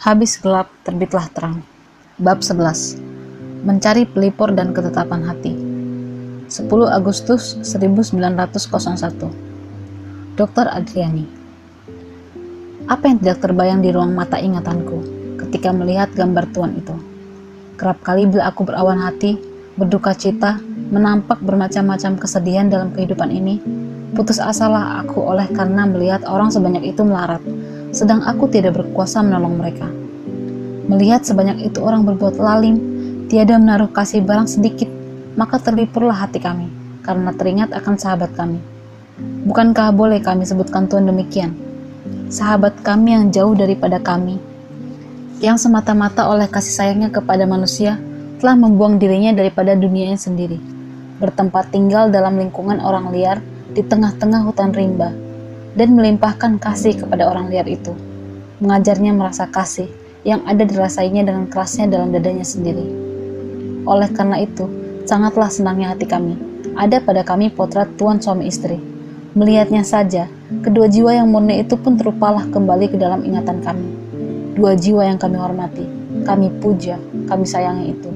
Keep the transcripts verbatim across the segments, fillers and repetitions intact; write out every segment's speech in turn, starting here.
Habis gelap, terbitlah terang. Bab sebelas. Mencari pelipur dan ketetapan hati. sepuluh Agustus seribu sembilan ratus satu. Doktor Adriani. Apa yang tidak terbayang di ruang mata ingatanku ketika melihat gambar tuan itu? Kerap kali bila aku berawan hati, berduka cita, menampak bermacam-macam kesedihan dalam kehidupan ini, putus asalah aku oleh karena melihat orang sebanyak itu melarat, sedang aku tidak berkuasa menolong mereka. Melihat sebanyak itu orang berbuat lalim, tiada menaruh kasih barang sedikit, maka terlipurlah hati kami, karena teringat akan sahabat kami. Bukankah boleh kami sebutkan Tuhan demikian? Sahabat kami yang jauh daripada kami, yang semata-mata oleh kasih sayangnya kepada manusia, telah membuang dirinya daripada dunianya sendiri, bertempat tinggal dalam lingkungan orang liar di tengah-tengah hutan rimba, dan melimpahkan kasih kepada orang liar itu, mengajarnya merasa kasih yang ada dirasainya dengan kerasnya dalam dadanya sendiri. Oleh karena itu, sangatlah senangnya hati kami ada pada kami potret tuan suami istri. Melihatnya saja, kedua jiwa yang murni itu pun terupalah kembali ke dalam ingatan kami. Dua jiwa yang kami hormati, kami puja, kami sayangi itu.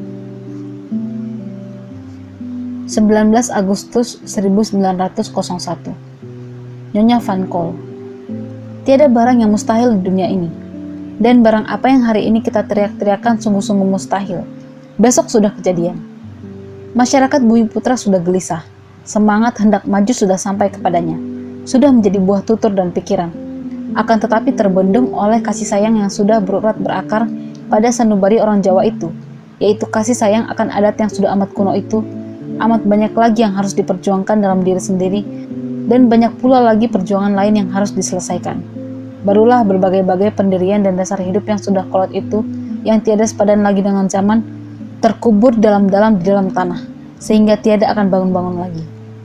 sembilan belas Agustus seribu sembilan ratus satu. Nyonya Van Cole. Tiada barang yang mustahil di dunia ini. Dan barang apa yang hari ini kita teriak-teriakan sungguh-sungguh mustahil, besok sudah kejadian. Masyarakat Bumi Putra sudah gelisah, semangat hendak maju sudah sampai kepadanya, sudah menjadi buah tutur dan pikiran. Akan tetapi terbendung oleh kasih sayang yang sudah berurat berakar pada sanubari orang Jawa itu, yaitu kasih sayang akan adat yang sudah amat kuno itu. Amat banyak lagi yang harus diperjuangkan dalam diri sendiri, dan banyak pula lagi perjuangan lain yang harus diselesaikan. Barulah berbagai-bagai pendirian dan dasar hidup yang sudah kolot itu, yang tiada sepadan lagi dengan zaman, terkubur dalam-dalam di dalam tanah, sehingga tiada akan bangun-bangun lagi.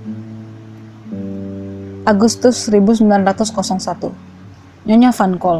Agustus seribu sembilan ratus satu. Nyonya Van Cole.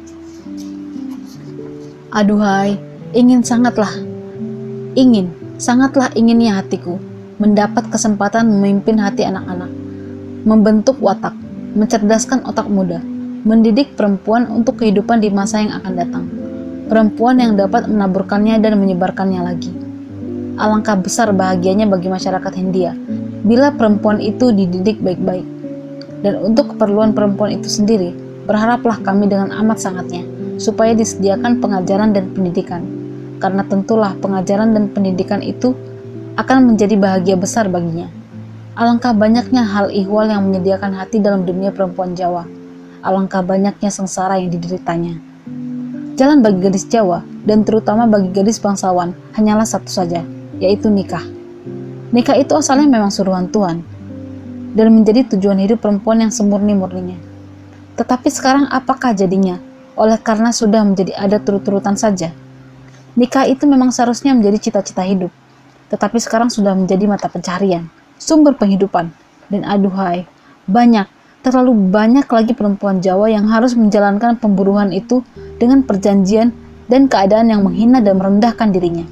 Aduhai, ingin sangatlah, ingin, sangatlah inginnya hatiku, mendapat kesempatan memimpin hati anak-anak, membentuk watak, mencerdaskan otak muda, mendidik perempuan untuk kehidupan di masa yang akan datang. Perempuan yang dapat menaburkannya dan menyebarkannya lagi. Alangkah besar bahagianya bagi masyarakat Hindia bila perempuan itu dididik baik-baik. Dan untuk keperluan perempuan itu sendiri, berharaplah kami dengan amat sangatnya supaya disediakan pengajaran dan pendidikan. Karena tentulah pengajaran dan pendidikan itu akan menjadi bahagia besar baginya. Alangkah banyaknya hal ihwal yang menyediakan hati dalam dunia perempuan Jawa. Alangkah banyaknya sengsara yang dideritanya. Jalan bagi gadis Jawa, dan terutama bagi gadis bangsawan, hanyalah satu saja, yaitu nikah. Nikah itu asalnya memang suruhan Tuhan, dan menjadi tujuan hidup perempuan yang semurni-murninya. Tetapi sekarang apakah jadinya? Oleh karena sudah menjadi adat turut-turutan saja. Nikah itu memang seharusnya menjadi cita-cita hidup, tetapi sekarang sudah menjadi mata pencarian, sumber penghidupan, dan aduhai, banyak, terlalu banyak lagi perempuan Jawa yang harus menjalankan pemburuan itu dengan perjanjian dan keadaan yang menghina dan merendahkan dirinya.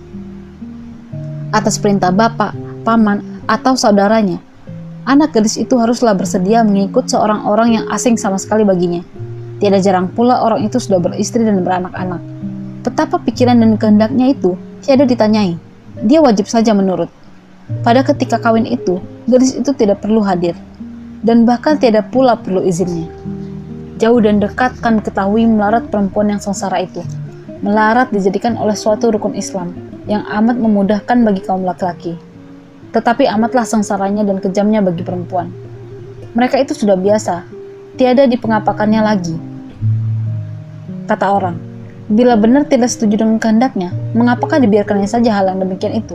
Atas perintah bapak, paman, atau saudaranya, anak gadis itu haruslah bersedia mengikut seorang orang yang asing sama sekali baginya. Tiada jarang pula orang itu sudah beristri dan beranak-anak. Betapa pikiran dan kehendaknya itu tiada ditanyai. Dia wajib saja menurut. Pada ketika kawin itu, gadis itu tidak perlu hadir, dan bahkan tiada pula perlu izinnya. Jauh dan dekat kan ketahui melarat perempuan yang sengsara itu. Melarat dijadikan oleh suatu rukun Islam yang amat memudahkan bagi kaum laki-laki, tetapi amatlah sengsaranya dan kejamnya bagi perempuan. Mereka itu sudah biasa, tiada dipengapakannya lagi. Kata orang, bila benar tidak setuju dengan kehendaknya, mengapakah dibiarkannya saja hal yang demikian itu?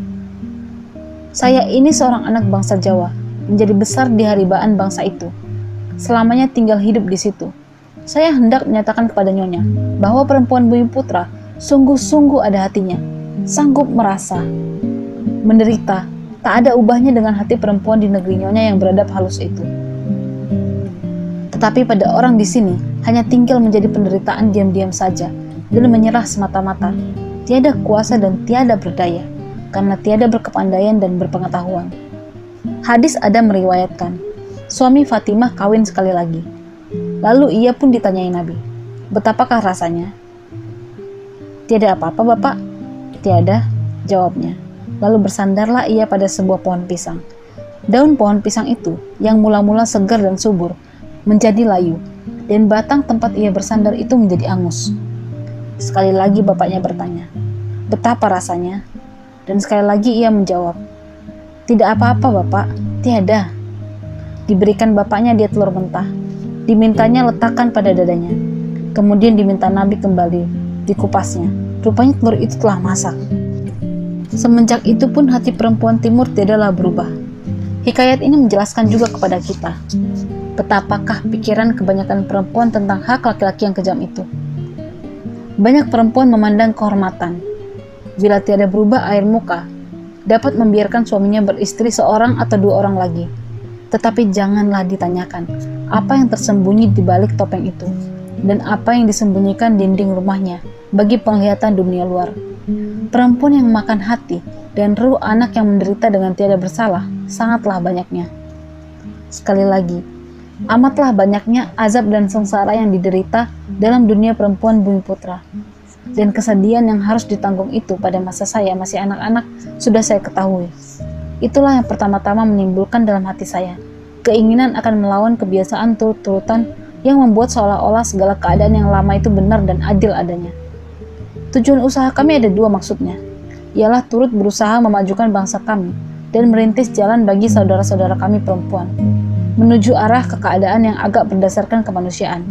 Saya ini seorang anak bangsa Jawa, menjadi besar di haribaan bangsa itu, selamanya tinggal hidup di situ. Saya hendak menyatakan kepada Nyonya bahwa perempuan Bumi Putra sungguh-sungguh ada hatinya, sanggup merasa, menderita, tak ada ubahnya dengan hati perempuan di negeri Nyonya yang beradab halus itu. Tetapi pada orang di sini hanya tinggal menjadi penderitaan diam-diam saja dan menyerah semata-mata, tiada kuasa dan tiada berdaya, karena tiada berkepandaian dan berpengetahuan. Hadis ada meriwayatkan, suami Fatimah kawin sekali lagi. Lalu ia pun ditanyai Nabi, betapakah rasanya? Tiada apa-apa, Bapak. Tiada, jawabnya. Lalu bersandarlah ia pada sebuah pohon pisang. Daun pohon pisang itu, yang mula-mula segar dan subur, menjadi layu, dan batang tempat ia bersandar itu menjadi angus. Sekali lagi bapaknya bertanya, "Betapa rasanya?" Dan sekali lagi ia menjawab, "Tidak apa-apa, Bapak, tiada." Diberikan bapaknya dia telur mentah. Dimintanya letakkan pada dadanya. Kemudian diminta Nabi kembali, dikupasnya. Rupanya telur itu telah masak. Semenjak itu pun hati perempuan timur tidaklah berubah. Hikayat ini menjelaskan juga kepada kita betapakah pikiran kebanyakan perempuan tentang hak laki-laki yang kejam itu. Banyak perempuan memandang kehormatan. Bila tiada berubah air muka, dapat membiarkan suaminya beristri seorang atau dua orang lagi. Tetapi janganlah ditanyakan apa yang tersembunyi di balik topeng itu, dan apa yang disembunyikan dinding rumahnya bagi penglihatan dunia luar. Perempuan yang makan hati dan ruh anak yang menderita dengan tiada bersalah sangatlah banyaknya. Sekali lagi, amatlah banyaknya azab dan sengsara yang diderita dalam dunia perempuan Bumi Putra. Dan kesedihan yang harus ditanggung itu pada masa saya masih anak-anak sudah saya ketahui. Itulah yang pertama-tama menimbulkan dalam hati saya keinginan akan melawan kebiasaan turut-turutan yang membuat seolah-olah segala keadaan yang lama itu benar dan adil adanya. Tujuan usaha kami ada dua maksudnya, ialah turut berusaha memajukan bangsa kami dan merintis jalan bagi saudara-saudara kami perempuan, menuju arah ke keadaan yang agak berdasarkan kemanusiaan.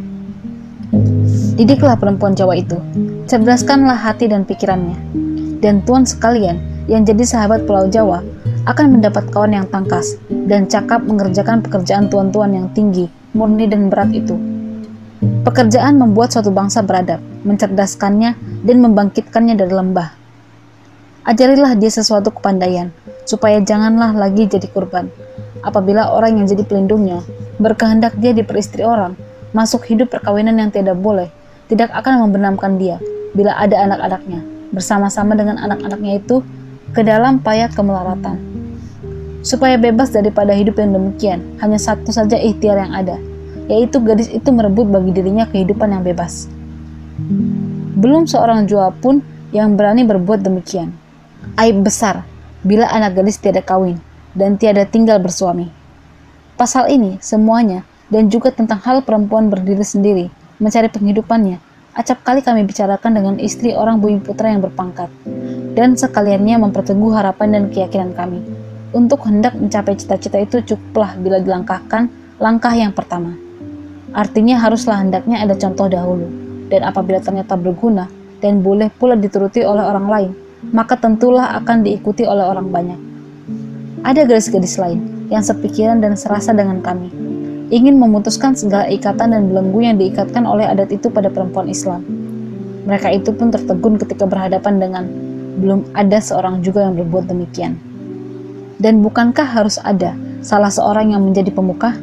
Didiklah perempuan Jawa itu, cerdaskanlah hati dan pikirannya, dan tuan sekalian yang jadi sahabat Pulau Jawa akan mendapat kawan yang tangkas dan cakap mengerjakan pekerjaan tuan-tuan yang tinggi, murni dan berat itu. Pekerjaan membuat suatu bangsa beradab, mencerdaskannya dan membangkitkannya dari lembah. Ajarilah dia sesuatu kepandaian, supaya janganlah lagi jadi kurban. Apabila orang yang jadi pelindungnya berkehendak dia diperistri orang, masuk hidup perkawinan yang tidak boleh, tidak akan membenamkan dia bila ada anak-anaknya, bersama-sama dengan anak-anaknya itu ke dalam payah kemelaratan. Supaya bebas daripada hidup yang demikian, hanya satu saja ikhtiar yang ada, yaitu gadis itu merebut bagi dirinya kehidupan yang bebas. Belum seorang jua pun yang berani berbuat demikian. Aib besar bila anak gadis tiada kawin dan tiada tinggal bersuami. Pasal ini semuanya dan juga tentang hal perempuan berdiri sendiri, mencari penghidupannya, acap kali kami bicarakan dengan istri orang Bumi Putra yang berpangkat, dan sekaliannya memperteguh harapan dan keyakinan kami. Untuk hendak mencapai cita-cita itu cukuplah bila dilangkahkan langkah yang pertama. Artinya haruslah hendaknya ada contoh dahulu, dan apabila ternyata berguna dan boleh pula dituruti oleh orang lain, maka tentulah akan diikuti oleh orang banyak. Ada gadis-gadis lain yang sepikiran dan serasa dengan kami, ingin memutuskan segala ikatan dan belenggu yang diikatkan oleh adat itu pada perempuan Islam. Mereka itu pun tertegun ketika berhadapan dengan belum ada seorang juga yang berbuat demikian. Dan bukankah harus ada salah seorang yang menjadi pemuka?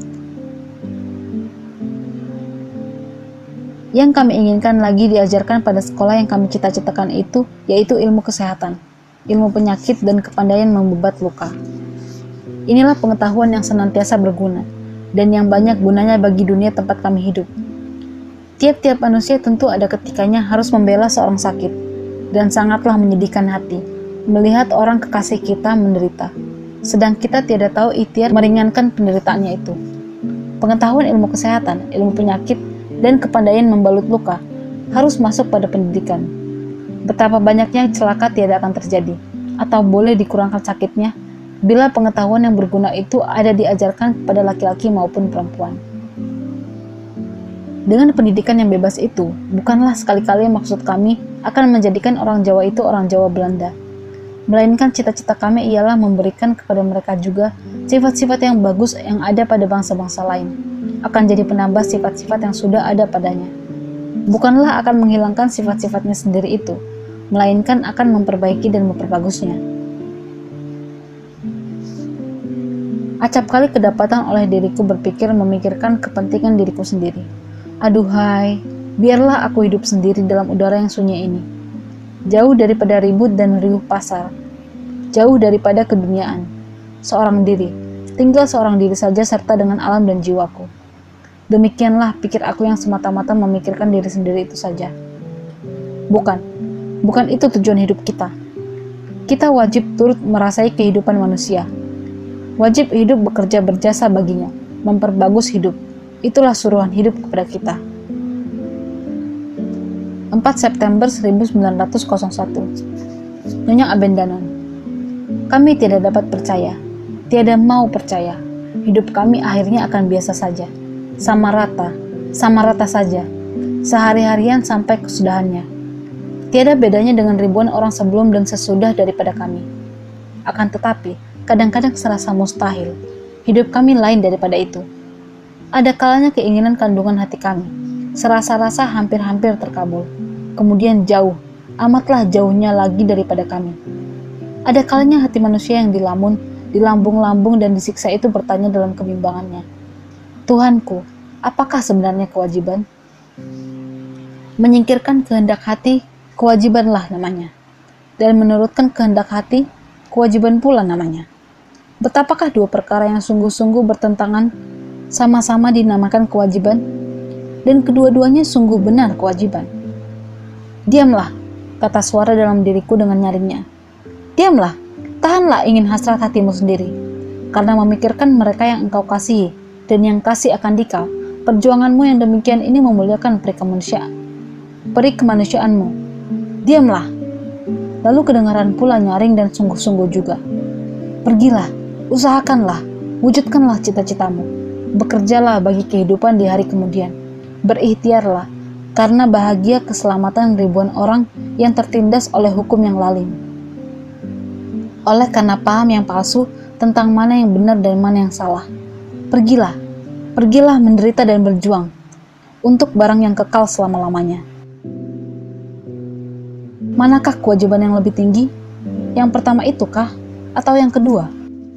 Yang kami inginkan lagi diajarkan pada sekolah yang kami cita-citakan itu, yaitu ilmu kesehatan, ilmu penyakit dan kepandaian membebat luka. Inilah pengetahuan yang senantiasa berguna, dan yang banyak gunanya bagi dunia tempat kami hidup. Tiap-tiap manusia tentu ada ketikanya harus membela seorang sakit, dan sangatlah menyedihkan hati melihat orang kekasih kita menderita, sedang kita tiada tahu ikhtiar meringankan penderitaannya itu. Pengetahuan ilmu kesehatan, ilmu penyakit, dan kepandaian membalut luka harus masuk pada pendidikan. Betapa banyaknya celaka tiada akan terjadi, atau boleh dikurangkan sakitnya, bila pengetahuan yang berguna itu ada diajarkan kepada laki-laki maupun perempuan. Dengan pendidikan yang bebas itu, bukanlah sekali-kali maksud kami akan menjadikan orang Jawa itu orang Jawa Belanda, melainkan cita-cita kami ialah memberikan kepada mereka juga sifat-sifat yang bagus yang ada pada bangsa-bangsa lain, akan jadi penambah sifat-sifat yang sudah ada padanya. Bukanlah akan menghilangkan sifat-sifatnya sendiri itu, melainkan akan memperbaiki dan memperbagusnya. Acap kali kedapatan oleh diriku berpikir memikirkan kepentingan diriku sendiri. Aduhai, biarlah aku hidup sendiri dalam udara yang sunyi ini, jauh daripada ribut dan riuh pasar, jauh daripada keduniaan. Seorang diri, tinggal seorang diri saja serta dengan alam dan jiwaku. Demikianlah pikir aku yang semata-mata memikirkan diri sendiri itu saja. Bukan, Bukan itu tujuan hidup kita. Kita wajib turut merasai kehidupan manusia. Wajib hidup bekerja berjasa baginya, memperbagus hidup. Itulah suruhan hidup kepada kita. empat September seribu sembilan ratus satu. Nyonya Abendanon. Kami tidak dapat percaya, tiada mau percaya. Hidup kami akhirnya akan biasa saja, sama rata, sama rata saja, sehari-harian sampai kesudahannya. Tiada bedanya dengan ribuan orang sebelum dan sesudah daripada kami. Akan tetapi, kadang-kadang serasa mustahil. Hidup kami lain daripada itu. Ada kalanya keinginan kandungan hati kami, serasa-rasa hampir-hampir terkabul. Kemudian jauh, amatlah jauhnya lagi daripada kami. Ada kalanya hati manusia yang dilamun, dilambung-lambung dan disiksa itu bertanya dalam kebimbangannya, Tuhanku, apakah sebenarnya kewajiban? Menyingkirkan kehendak hati, kewajibanlah namanya. Dan menurutkan kehendak hati, kewajiban pula namanya. Betapakah dua perkara yang sungguh-sungguh bertentangan, sama-sama dinamakan kewajiban, dan kedua-duanya sungguh benar kewajiban. Diamlah, kata suara dalam diriku dengan nyaringnya. Diamlah, tahanlah ingin hasrat hatimu sendiri, karena memikirkan mereka yang engkau kasihi, dan yang kasih akan dikau, perjuanganmu yang demikian ini memuliakan peri kemanusiaan. Peri kemanusiaanmu. Diamlah. Lalu kedengaran pula nyaring dan sungguh-sungguh juga. Pergilah, usahakanlah, wujudkanlah cita-citamu. Bekerjalah bagi kehidupan di hari kemudian. Berikhtiarlah, karena bahagia keselamatan ribuan orang yang tertindas oleh hukum yang lalim. Oleh karena paham yang palsu tentang mana yang benar dan mana yang salah. Pergilah, pergilah menderita dan berjuang untuk barang yang kekal selama-lamanya. Manakah kewajiban yang lebih tinggi? Yang pertama itukah? Atau yang kedua?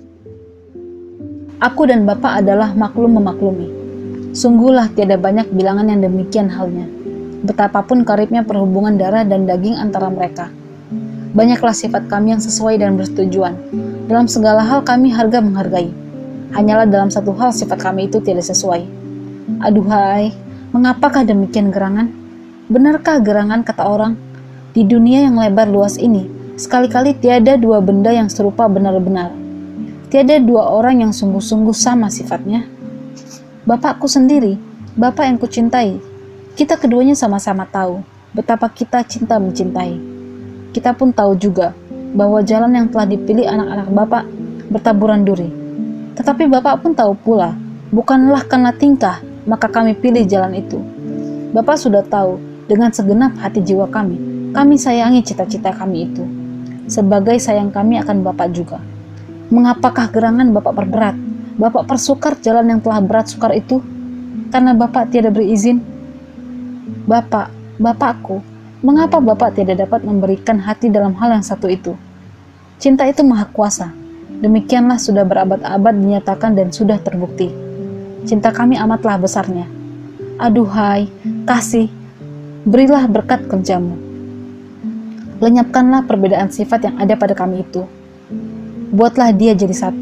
Aku dan Bapak adalah maklum memaklumi. Sungguhlah tiada banyak bilangan yang demikian halnya. Betapapun karibnya perhubungan darah dan daging antara mereka. Banyaklah sifat kami yang sesuai dan bersetujuan. Dalam segala hal kami harga menghargai. Hanyalah dalam satu hal sifat kami itu tidak sesuai. Aduhai, mengapakah demikian gerangan? Benarkah gerangan kata orang? Di dunia yang lebar luas ini, sekali-kali tiada dua benda yang serupa benar-benar. Tiada dua orang yang sungguh-sungguh sama sifatnya. Bapakku sendiri, Bapak yang kucintai. Kita keduanya sama-sama tahu betapa kita cinta mencintai. Kita pun tahu juga bahwa jalan yang telah dipilih anak-anak Bapak bertaburan duri. Tetapi Bapak pun tahu pula, bukanlah karena tingkah maka kami pilih jalan itu. Bapak sudah tahu dengan segenap hati jiwa kami, kami sayangi cita-cita kami itu. Sebagai sayang kami akan Bapak juga. Mengapakah gerangan Bapak perberat? Bapak persukar jalan yang telah berat sukar itu? Karena Bapak tiada berizin? Bapak, Bapakku, mengapa Bapak tidak dapat memberikan hati dalam hal yang satu itu? Cinta itu maha kuasa. Demikianlah sudah berabad-abad dinyatakan dan sudah terbukti. Cinta kami amatlah besarnya. Aduhai, kasih, berilah berkat kerjamu. Lenyapkanlah perbedaan sifat yang ada pada kami itu. Buatlah dia jadi satu.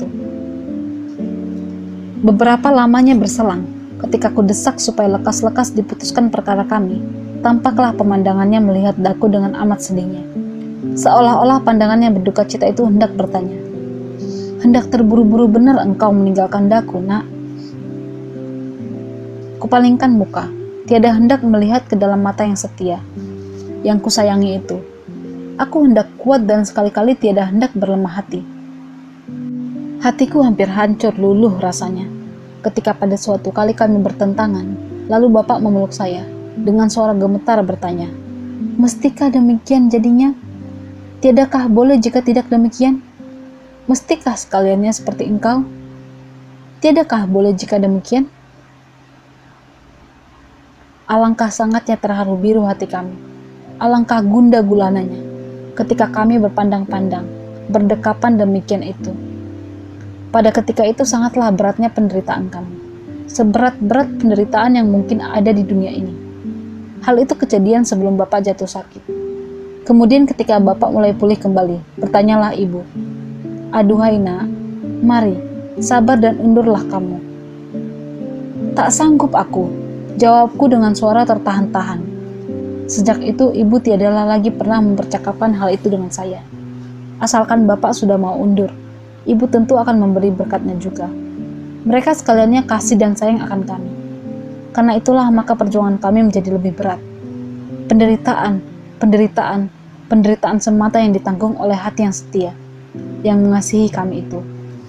Beberapa lamanya berselang. Ketika ku desak supaya lekas-lekas diputuskan perkara kami, tampaklah pemandangannya melihat daku dengan amat sedihnya. Seolah-olah pandangannya berduka cita itu hendak bertanya, hendak terburu-buru benar engkau meninggalkan daku, nak? Kupalingkan muka, tiada hendak melihat ke dalam mata yang setia, yang kusayangi itu. Aku hendak kuat dan sekali-kali tiada hendak berlemah hati. Hatiku hampir hancur luluh rasanya. Ketika pada suatu kali kami bertentangan, lalu Bapak memeluk saya, dengan suara gemetar bertanya, mestikah demikian jadinya? Tiadakah boleh jika tidak demikian? Mestikah sekaliannya seperti engkau? Tiadakah boleh jika demikian? Alangkah sangatnya terharu biru hati kami. Alangkah gunda gulananya, ketika kami berpandang-pandang, berdekapan demikian itu. Pada ketika itu sangatlah beratnya penderitaan kami. Seberat-berat penderitaan yang mungkin ada di dunia ini. Hal itu kejadian sebelum Bapak jatuh sakit. Kemudian ketika Bapak mulai pulih kembali, bertanyalah ibu, aduhai nak, mari, sabar dan undurlah kamu. Tak sanggup aku, jawabku dengan suara tertahan-tahan. Sejak itu, ibu tiadalah lagi pernah mempercakapkan hal itu dengan saya. Asalkan bapak sudah mau undur, ibu tentu akan memberi berkatnya juga. Mereka sekaliannya kasih dan sayang akan kami. Karena itulah maka perjuangan kami menjadi lebih berat. Penderitaan, penderitaan, penderitaan semata yang ditanggung oleh hati yang setia, yang mengasihi kami itu.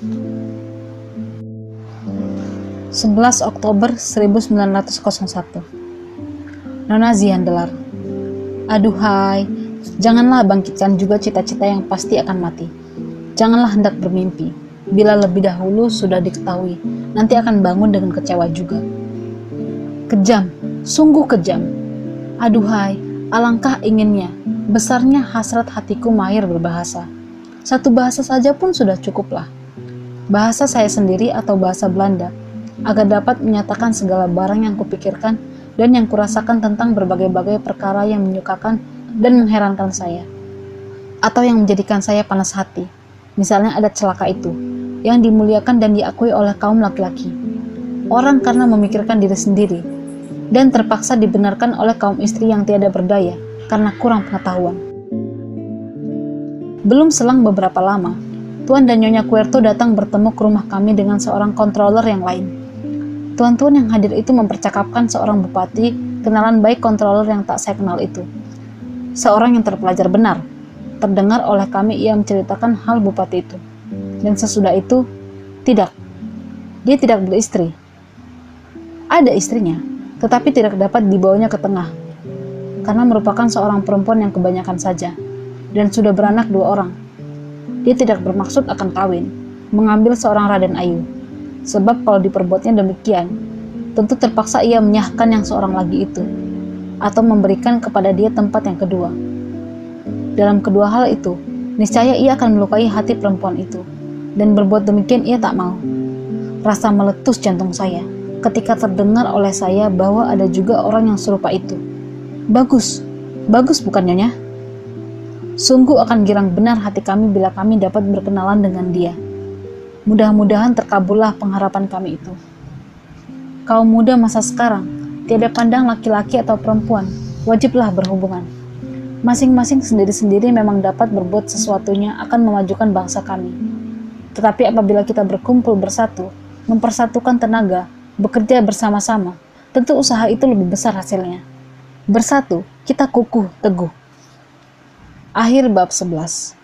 sebelas Oktober seribu sembilan ratus satu. Nona Ziandelar. Aduhai, janganlah bangkitkan juga cita-cita yang pasti akan mati. Janganlah hendak bermimpi, bila lebih dahulu sudah diketahui, nanti akan bangun dengan kecewa juga. Kejam, sungguh kejam. Aduhai, alangkah inginnya, besarnya hasrat hatiku mahir berbahasa. Satu bahasa saja pun sudah cukuplah. Bahasa saya sendiri atau bahasa Belanda, agar dapat menyatakan segala barang yang kupikirkan dan yang kurasakan tentang berbagai-bagai perkara yang menyukakan dan mengherankan saya, atau yang menjadikan saya panas hati. Misalnya ada celaka itu, yang dimuliakan dan diakui oleh kaum laki-laki. Orang karena memikirkan diri sendiri, dan terpaksa dibenarkan oleh kaum istri yang tiada berdaya, karena kurang pengetahuan. Belum selang beberapa lama, Tuan dan Nyonya Kuerto datang bertemu ke rumah kami dengan seorang controller yang lain. Tuan-tuan yang hadir itu mempercakapkan seorang bupati, kenalan baik controller yang tak saya kenal itu. Seorang yang terpelajar benar. Terdengar oleh kami ia menceritakan hal bupati itu. Dan sesudah itu, tidak. Dia tidak beristri. Ada istrinya, tetapi tidak dapat dibawanya ke tengah. Karena merupakan seorang perempuan yang kebanyakan saja. Dan sudah beranak dua orang. Dia tidak bermaksud akan kawin, mengambil seorang Raden Ayu. Sebab kalau diperbuatnya demikian, tentu terpaksa ia menyahkan yang seorang lagi itu, atau memberikan kepada dia tempat yang kedua. Dalam kedua hal itu, niscaya ia akan melukai hati perempuan itu, dan berbuat demikian ia tak mau. Rasa meletus jantung saya, ketika terdengar oleh saya bahwa ada juga orang yang serupa itu. Bagus, bagus bukan Nyonya? Sungguh akan girang benar hati kami bila kami dapat berkenalan dengan dia. Mudah-mudahan terkabullah pengharapan kami itu. Kaum muda masa sekarang, tiada pandang laki-laki atau perempuan, wajiblah berhubungan. Masing-masing sendiri-sendiri memang dapat berbuat sesuatunya akan memajukan bangsa kami. Tetapi apabila kita berkumpul bersatu, mempersatukan tenaga, bekerja bersama-sama, tentu usaha itu lebih besar hasilnya. Bersatu, kita kukuh, teguh. Akhir bab sebelas.